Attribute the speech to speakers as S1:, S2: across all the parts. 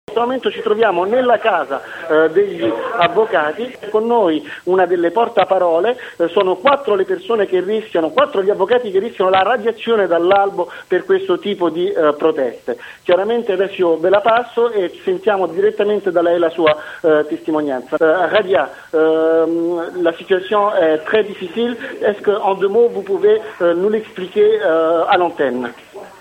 S1: In questo momento ci troviamo nella casa degli avvocati, con noi una delle portaparole, sono 4 le persone che rischiano, 4 gli avvocati che rischiano la radiazione dall'albo per questo tipo di proteste. Chiaramente adesso io ve la passo e sentiamo direttamente da lei la sua testimonianza. Radia, la situation est très difficile, est-ce que en 2 mots vous pouvez nous l'expliquer à l'antenne?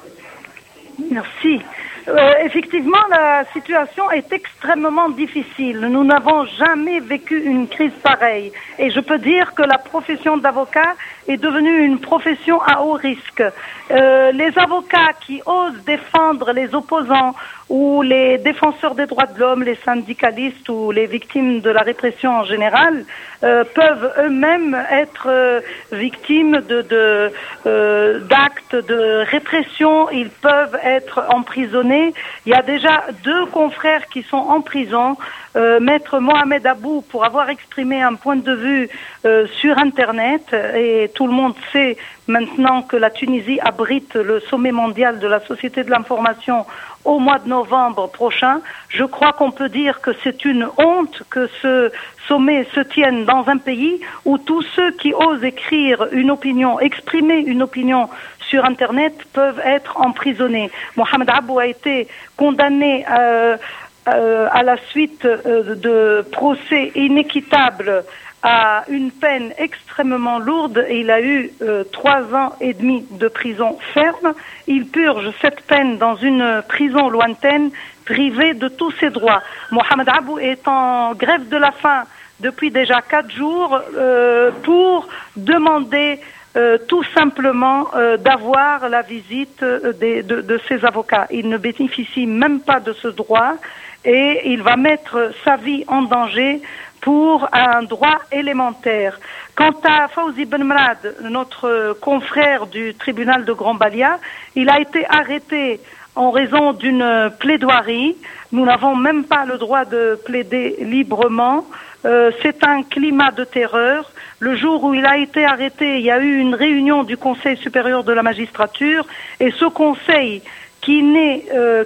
S2: Merci. Effectivement, la situation est extrêmement difficile. Nous n'avons jamais vécu une crise pareille. Et je peux dire que la profession d'avocat est devenue une profession à haut risque. Les avocats qui osent défendre les opposants ou les défenseurs des droits de l'homme, les syndicalistes ou les victimes de la répression en général peuvent eux-mêmes être victimes d'actes de répression. Ils peuvent être emprisonnés. Il y a déjà 2 confrères qui sont en prison. Maître Mohamed Abou pour avoir exprimé un point de vue sur Internet, et tout le monde sait maintenant que la Tunisie abrite le sommet mondial de la Société de l'information au mois de novembre prochain. Je crois qu'on peut dire que c'est une honte que ce sommet se tienne dans un pays où tous ceux qui osent écrire une opinion, exprimer une opinion sur Internet peuvent être emprisonnés. Mohamed Abou a été condamné à la suite de procès inéquitables à une peine extrêmement lourde. Il a eu 3 ans et demi de prison ferme. Il purge cette peine dans une prison lointaine, privé de tous ses droits. Mohamed Abou est en grève de la faim depuis déjà 4 jours pour demander tout simplement d'avoir la visite de ses avocats. Il ne bénéficie même pas de ce droit et il va mettre sa vie en danger pour un droit élémentaire. Quant à Fawzi Ben Mrad, notre confrère du tribunal de Grand Balia, il a été arrêté en raison d'une plaidoirie. Nous n'avons même pas le droit de plaider librement. C'est un climat de terreur. Le jour où il a été arrêté, il y a eu une réunion du Conseil supérieur de la magistrature, et ce conseil qui n'est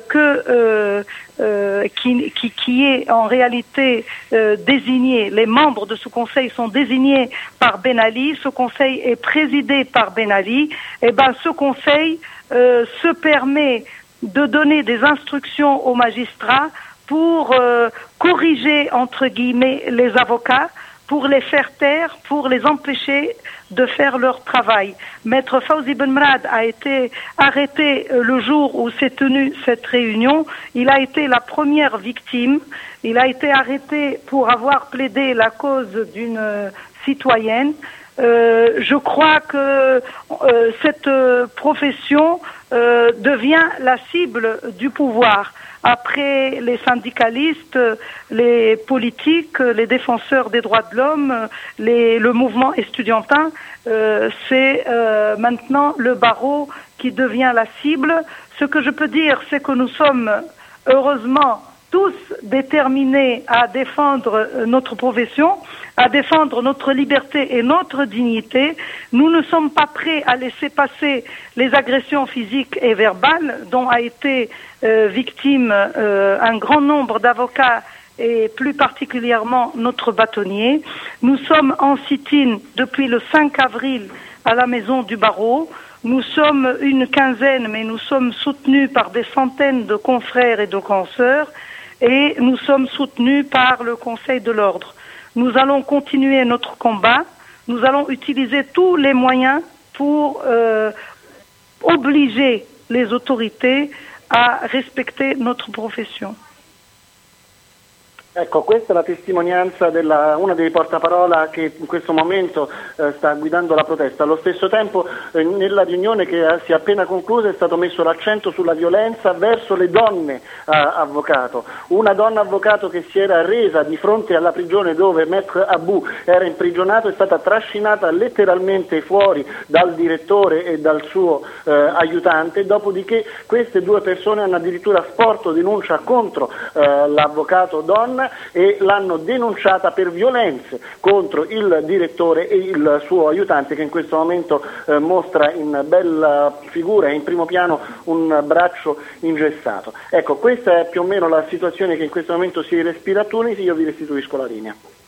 S2: qui est en réalité désigné, les membres de ce conseil sont désignés par Ben Ali, ce conseil est présidé par Ben Ali, et ce conseil se permet de donner des instructions aux magistrats pour corriger entre guillemets les avocats, pour les faire taire, pour les empêcher de faire leur travail. Maître Fawzi Ben Mrad a été arrêté le jour où s'est tenue cette réunion. Il a été la première victime. Il a été arrêté pour avoir plaidé la cause d'une citoyenne. Je crois que cette profession devient la cible du pouvoir. Après les syndicalistes, les politiques, les défenseurs des droits de l'homme, le mouvement estudiantin, c'est maintenant le barreau qui devient la cible. Ce que je peux dire, c'est que nous sommes heureusement tous déterminés à défendre notre profession, à défendre notre liberté et notre dignité. Nous ne sommes pas prêts à laisser passer les agressions physiques et verbales dont a été victime un grand nombre d'avocats et plus particulièrement notre bâtonnier. Nous sommes en sit-in depuis le 5 avril à la maison du barreau. Nous sommes une quinzaine, mais nous sommes soutenus par des centaines de confrères et de consoeurs, et nous sommes soutenus par le Conseil de l'Ordre. Nous allons continuer notre combat. Nous allons utiliser tous les moyens pour obliger les autorités a respecter notre profession.
S1: Ecco, questa è la testimonianza della una dei portaparola che in questo momento sta guidando la protesta. Allo stesso tempo nella riunione che si è appena conclusa è stato messo l'accento sulla violenza verso le donne avvocato. Una donna avvocato che si era resa di fronte alla prigione dove Maître Abou era imprigionato è stata trascinata letteralmente fuori dal direttore e dal suo aiutante, dopodiché queste 2 persone hanno addirittura sporto denuncia contro l'avvocato donna donna e l'hanno denunciata per violenze contro il direttore e il suo aiutante, che in questo momento mostra in bella figura e in primo piano un braccio ingessato. Ecco, questa è più o meno la situazione che in questo momento si respira a Tunisi. Io vi restituisco la linea.